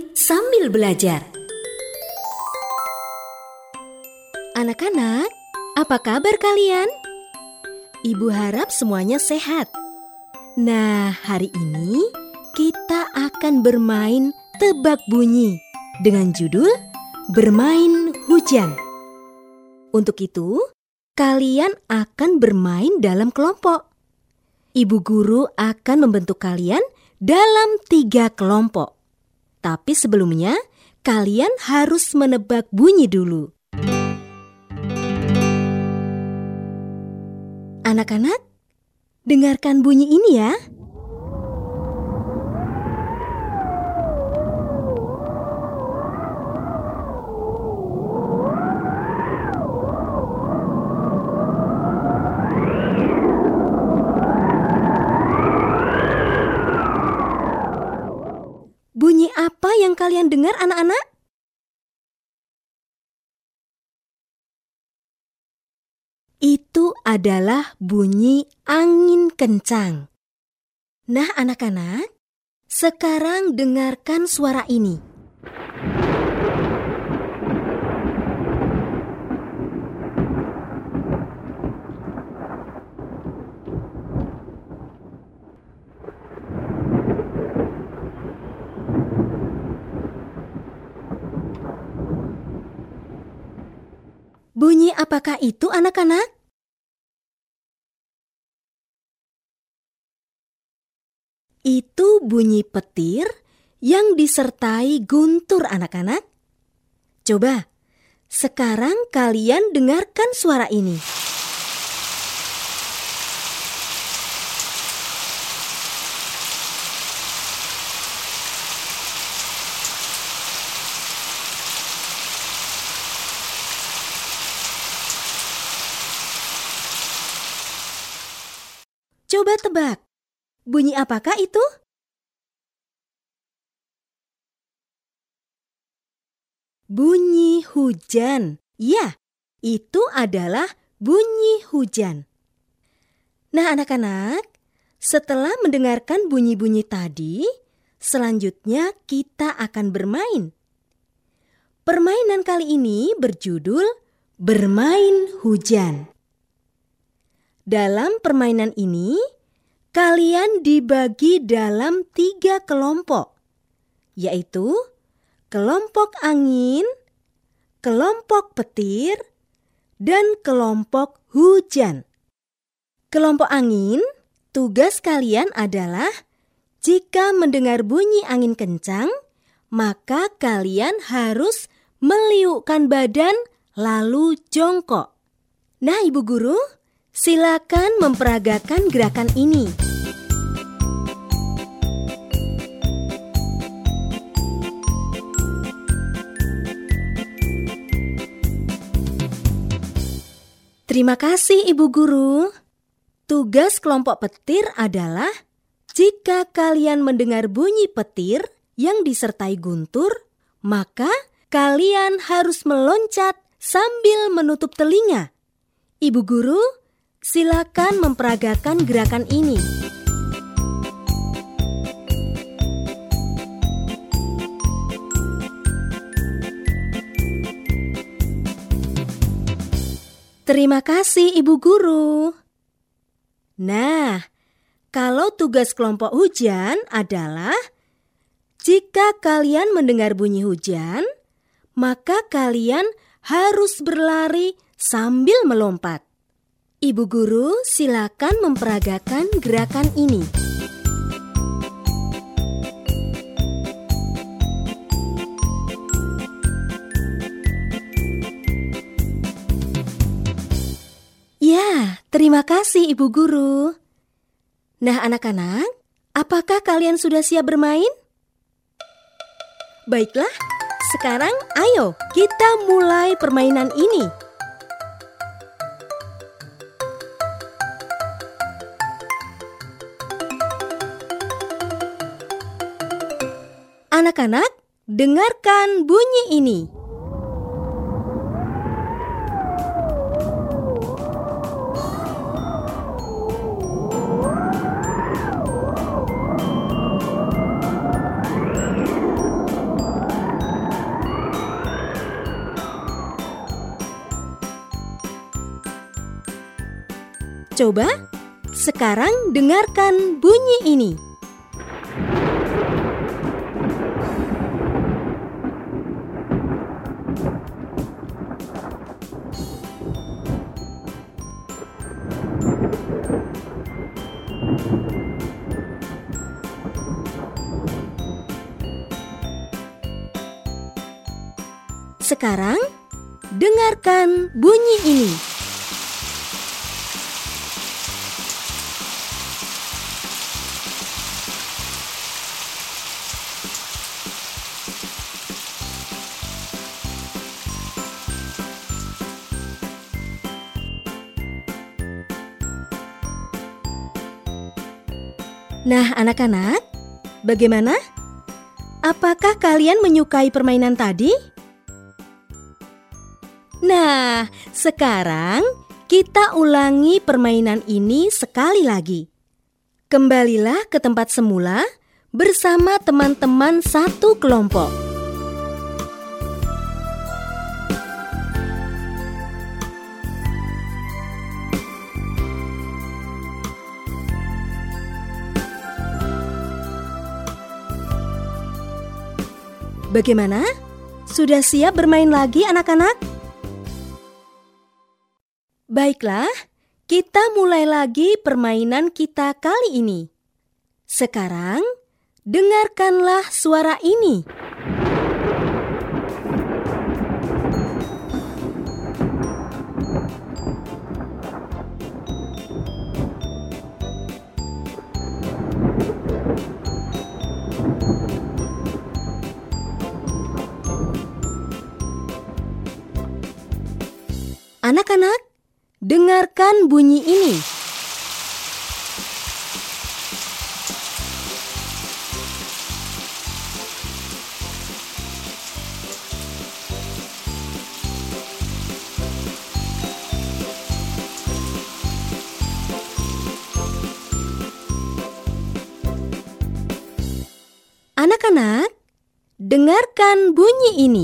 sambil belajar. Anak-anak, apa kabar kalian? Ibu harap semuanya sehat. Nah, hari ini kita akan bermain tebak bunyi dengan judul Bermain Hujan. Untuk itu, kalian akan bermain dalam kelompok. Ibu guru akan membentuk kalian dalam 3 kelompok. Tapi sebelumnya, kalian harus menebak bunyi dulu. Anak-anak, dengarkan bunyi ini ya. Bunyi apa yang kalian dengar, anak-anak? Itu adalah bunyi angin kencang. Nah, anak-anak, sekarang dengarkan suara ini. Bunyi apakah itu, anak-anak? Itu bunyi petir yang disertai guntur, anak-anak. Coba, sekarang kalian dengarkan suara ini. Coba tebak, bunyi apakah itu? Bunyi hujan. Ya, itu adalah bunyi hujan. Nah, anak-anak, setelah mendengarkan bunyi-bunyi tadi, selanjutnya kita akan bermain. Permainan kali ini berjudul Bermain Hujan. Dalam permainan ini, kalian dibagi dalam 3 kelompok, yaitu kelompok angin, kelompok petir, dan kelompok hujan. Kelompok angin, tugas kalian adalah jika mendengar bunyi angin kencang, maka kalian harus meliukkan badan lalu jongkok. Nah, Ibu Guru, silakan memperagakan gerakan ini. Terima kasih, Ibu Guru. Tugas kelompok petir adalah jika kalian mendengar bunyi petir yang disertai guntur, maka kalian harus meloncat sambil menutup telinga. Ibu Guru, silakan memperagakan gerakan ini. Terima kasih, Ibu Guru. Nah, kalau tugas kelompok hujan adalah jika kalian mendengar bunyi hujan, maka kalian harus berlari sambil melompat. Ibu Guru, silakan memperagakan gerakan ini. Ya, terima kasih Ibu Guru. Nah, anak-anak, apakah kalian sudah siap bermain? Baiklah, sekarang ayo kita mulai permainan ini. Anak-anak, dengarkan bunyi ini. coba? Sekarang dengarkan bunyi ini. Sekarang, dengarkan bunyi ini. Nah, anak-anak, bagaimana? Apakah kalian menyukai permainan tadi? Nah, sekarang kita ulangi permainan ini sekali lagi. Kembalilah ke tempat semula bersama teman-teman satu kelompok. Bagaimana? Sudah siap bermain lagi, anak-anak? Baiklah, kita mulai lagi permainan kita kali ini. Sekarang, dengarkanlah suara ini. Anak-anak, dengarkan bunyi ini. Anak-anak, dengarkan bunyi ini.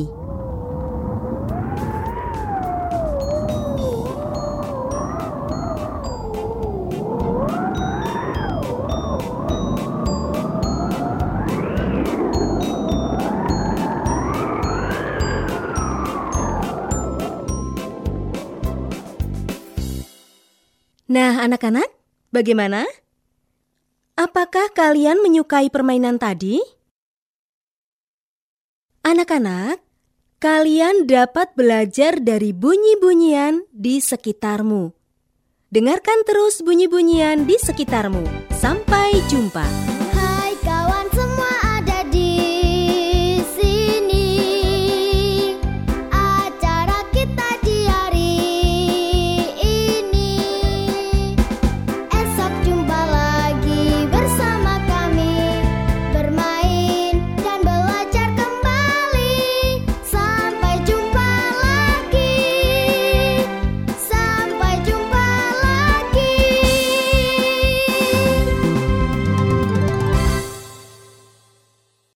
Nah, anak-anak, bagaimana? Apakah kalian menyukai permainan tadi? Anak-anak, kalian dapat belajar dari bunyi-bunyian di sekitarmu. Dengarkan terus bunyi-bunyian di sekitarmu. Sampai jumpa.